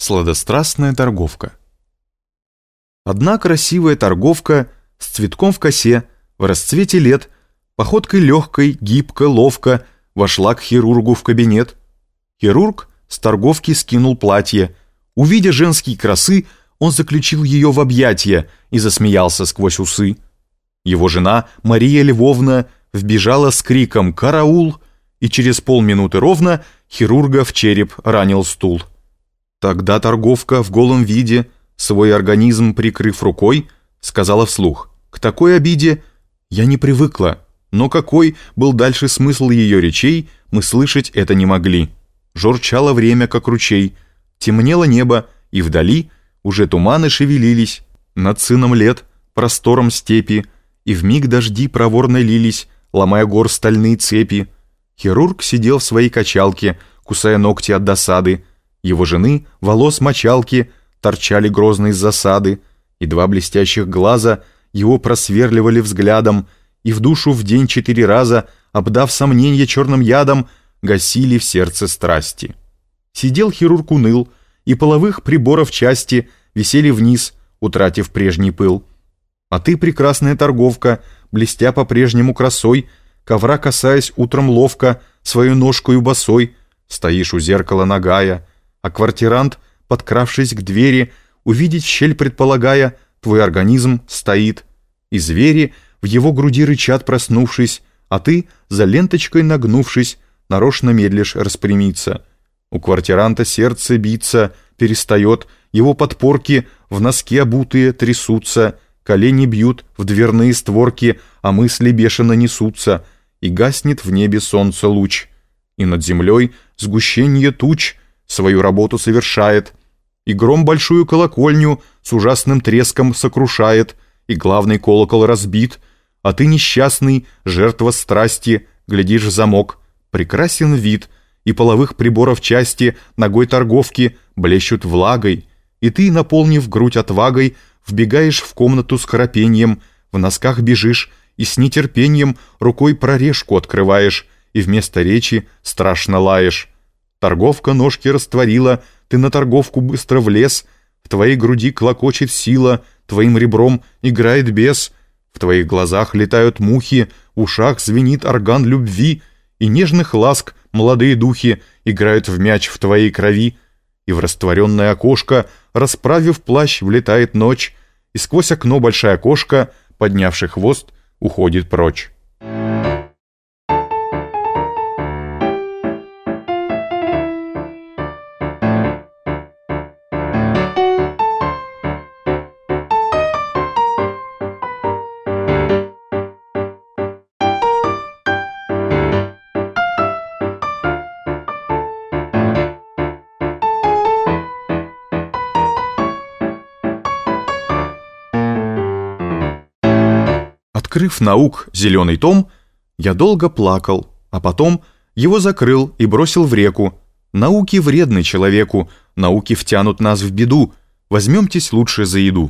Сладострастная торговка. Одна красивая торговка с цветком в косе, в расцвете лет, походкой легкой, гибко, ловко вошла к хирургу в кабинет. Хирург с торговки скинул платье. Увидя женские красы, он заключил ее в объятия и засмеялся сквозь усы. Его жена Мария Львовна вбежала с криком «Караул!» и через полминуты ровно хирурга в череп ранил стул. Тогда торговка в голом виде, свой организм прикрыв рукой, сказала вслух: «К такой обиде я не привыкла», но какой был дальше смысл ее речей, мы слышать это не могли. Журчало время, как ручей, темнело небо, и вдали уже туманы шевелились, над сыном лет, простором степи, и вмиг дожди проворно лились, ломая гор стальные цепи. Хирург сидел в своей качалке, кусая ногти от досады. Его жены волос мочалки торчали грозно из засады, и два блестящих глаза его просверливали взглядом, и в душу в день 4 раза, обдав сомненья черным ядом, гасили в сердце страсти. Сидел хирург уныл, и половых приборов части висели вниз, утратив прежний пыл. А ты, прекрасная торговка, блестя по-прежнему красой, ковра касаясь утром ловко, свою ножкою босой, стоишь у зеркала нагая, а квартирант, подкравшись к двери, увидеть щель предполагая, твой организм стоит, и звери в его груди рычат, проснувшись, а ты, за ленточкой нагнувшись, нарочно медлишь распрямиться. У квартиранта сердце биться перестает, его подпорки в носки обутые трясутся, колени бьют в дверные створки, а мысли бешено несутся, и гаснет в небе солнца луч, и над землей сгущенье туч свою работу совершает, и гром большую колокольню с ужасным треском сокрушает, и главный колокол разбит, а ты, несчастный, жертва страсти, глядишь в замок, прекрасен вид, и половых приборов части ногой торговки блещут влагой, и ты, наполнив грудь отвагой, вбегаешь в комнату с храпеньем, в носках бежишь и с нетерпением рукой прорежку открываешь, и вместо речи страшно лаешь. Торговка ножки растворила, ты на торговку быстро влез, в твоей груди клокочет сила, твоим ребром играет бес, в твоих глазах летают мухи, в ушах звенит орган любви, и нежных ласк молодые духи играют в мяч в твоей крови, и в растворенное окошко, расправив плащ, влетает ночь, и сквозь окно большая кошка, поднявши хвост, уходит прочь. Открыв наук зеленый том, я долго плакал, а потом его закрыл и бросил в реку. Науки вредны человеку, науки втянут нас в беду, возьмемтесь лучше за еду.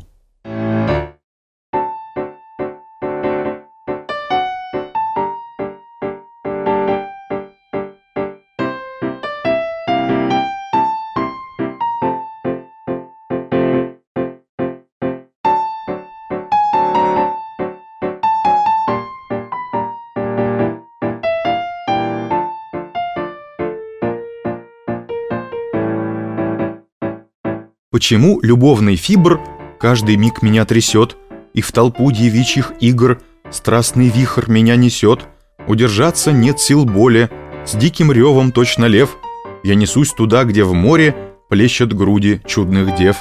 Почему любовный фибр каждый миг меня трясет, и в толпу девичьих игр страстный вихрь меня несет? Удержаться нет сил боли, с диким ревом точно лев я несусь туда, где в море плещут груди чудных дев.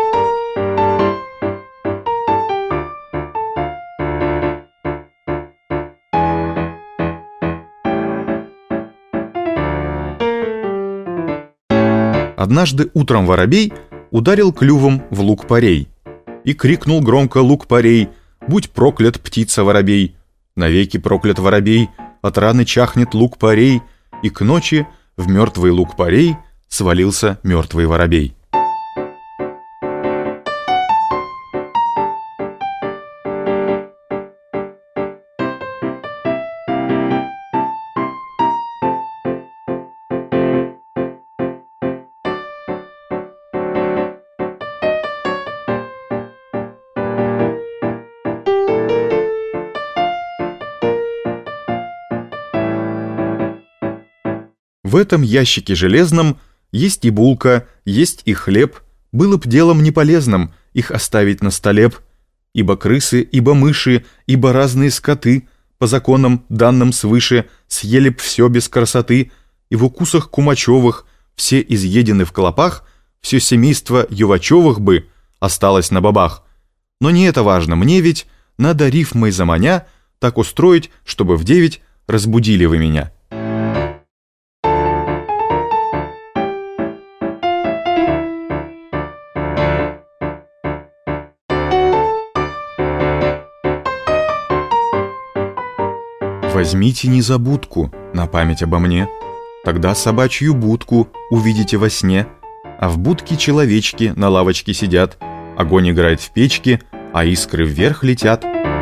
Однажды утром воробей ударил клювом в луг-порей и крикнул громко луг-порей: «Будь проклят, птица-воробей! Навеки проклят воробей, от раны чахнет луг-порей!» И к ночи в мертвый луг-порей свалился мертвый воробей. В этом ящике железном есть и булка, есть и хлеб. Было б делом неполезным их оставить на столе б, ибо крысы, ибо мыши, ибо разные скоты, по законам, данным свыше, съели б все без красоты, и в укусах Кумачевых все изъедены в клопах, все семейство Ювачевых бы осталось на бабах. Но не это важно, мне ведь надо рифмой заманя так устроить, чтобы в 9 разбудили вы меня. Возьмите незабудку на память обо мне, тогда собачью будку увидите во сне, а в будке человечки на лавочке сидят, огонь играет в печке, а искры вверх летят.